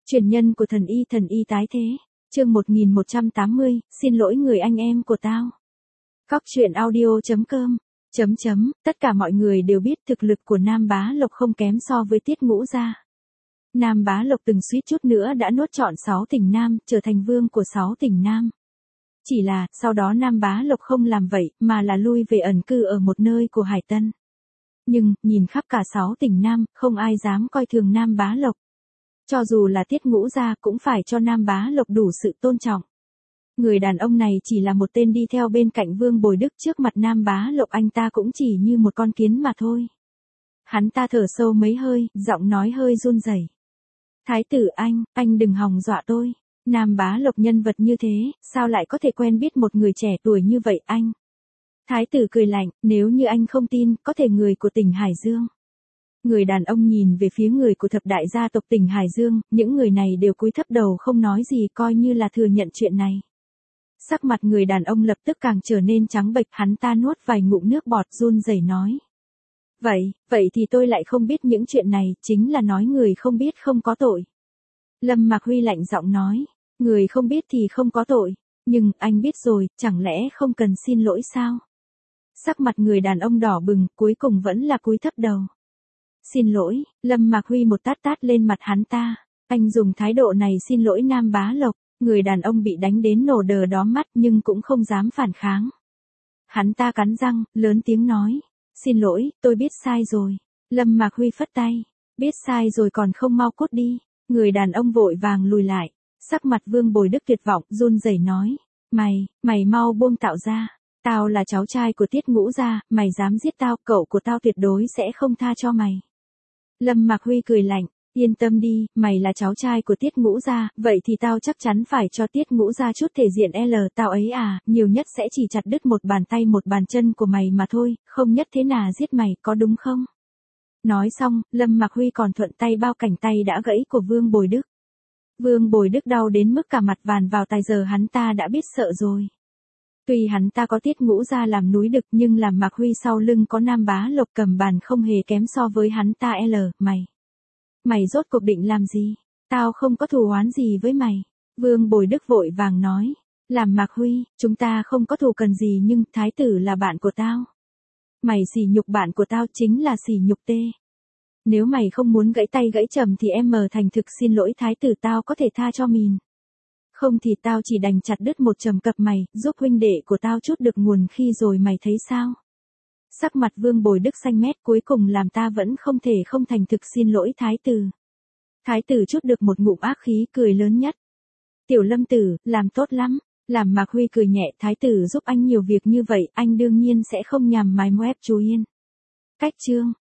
Truyền nhân của thần y tái thế. Chương 1180, xin lỗi người anh em của tao. Cóc truyện audio.com. Tất cả mọi người đều biết thực lực của Nam Bá Lộc không kém so với Tiết Ngũ gia. Nam Bá Lộc từng suýt chút nữa đã nuốt trọn 6 tỉnh Nam, trở thành vương của 6 tỉnh Nam. Chỉ là, sau đó Nam Bá Lộc không làm vậy, mà là lui về ẩn cư ở một nơi của Hải Tân. Nhưng, nhìn khắp cả 6 tỉnh Nam, không ai dám coi thường Nam Bá Lộc. Cho dù là Tiết Ngũ gia cũng phải cho Nam Bá Lộc đủ sự tôn trọng. Người đàn ông này chỉ là một tên đi theo bên cạnh Vương Bồi Đức, trước mặt Nam Bá Lộc anh ta cũng chỉ như một con kiến mà thôi. Hắn ta thở sâu mấy hơi, giọng nói hơi run rẩy. Thái tử anh đừng hòng dọa tôi. Nam Bá Lộc nhân vật như thế, sao lại có thể quen biết một người trẻ tuổi như vậy anh? Thái tử cười lạnh, nếu như anh không tin, có thể người của tỉnh Hải Dương. Người đàn ông nhìn về phía người của thập đại gia tộc tỉnh Hải Dương, những người này đều cúi thấp đầu không nói gì, coi như là thừa nhận chuyện này. Sắc mặt người đàn ông lập tức càng trở nên trắng bệch, hắn ta nuốt vài ngụm nước bọt run rẩy nói. Vậy thì tôi lại không biết những chuyện này, chính là nói người không biết không có tội. Lâm Mạc Huy lạnh giọng nói, người không biết thì không có tội, nhưng anh biết rồi, chẳng lẽ không cần xin lỗi sao? Sắc mặt người đàn ông đỏ bừng, cuối cùng vẫn là cúi thấp đầu. Xin lỗi, Lâm Mạc Huy một tát lên mặt hắn ta. Anh dùng thái độ này xin lỗi Nam Bá Lộc. Người đàn ông bị đánh đến nổ đờ đóm mắt nhưng cũng không dám phản kháng. Hắn ta cắn răng, lớn tiếng nói. Xin lỗi, tôi biết sai rồi. Lâm Mạc Huy phất tay. Biết sai rồi còn không mau cút đi. Người đàn ông vội vàng lùi lại. Sắc mặt Vương Bồi Đức tuyệt vọng, run rẩy nói. Mày mau buông Tạo ra. Tao là cháu trai của Tiết Ngũ gia, mày dám giết tao, cậu của tao tuyệt đối sẽ không tha cho mày. Lâm Mạc Huy cười lạnh, yên tâm đi, mày là cháu trai của Tiết Ngũ gia, vậy thì tao chắc chắn phải cho Tiết Ngũ gia chút thể diện tao ấy à, nhiều nhất sẽ chỉ chặt đứt một bàn tay một bàn chân của mày mà thôi, không nhất thế nào giết mày, có đúng không? Nói xong, Lâm Mạc Huy còn thuận tay bao cánh tay đã gãy của Vương Bồi Đức. Vương Bồi Đức đau đến mức cả mặt vàn vào tai, giờ hắn ta đã biết sợ rồi. Tuy hắn ta có Tiết Ngũ gia làm núi đực nhưng làm Mạc Huy sau lưng có Nam Bá Lộc cầm bàn không hề kém so với hắn ta. Mày rốt cuộc định làm gì? Tao không có thù oán gì với mày. Vương Bồi Đức vội vàng nói. Làm Mạc Huy, chúng ta không có thù cần gì nhưng thái tử là bạn của tao. Mày sỉ nhục bạn của tao chính là sỉ nhục tê. Nếu mày không muốn gãy tay gãy chầm thì em thành thực xin lỗi thái tử, tao có thể tha cho mìn. Không thì tao chỉ đành chặt đứt một chầm cập mày, giúp huynh đệ của tao chút được nguồn khi rồi mày thấy sao? Sắc mặt Vương Bồi Đức xanh mét, cuối cùng làm ta vẫn không thể không thành thực xin lỗi thái tử. Thái tử chút được một ngụm ác khí, cười lớn nhất. Tiểu Lâm tử, làm tốt lắm. Làm Mạc Huy cười nhẹ, thái tử giúp anh nhiều việc như vậy, anh đương nhiên sẽ không nhằm mài moép chú Yên. Cách chương.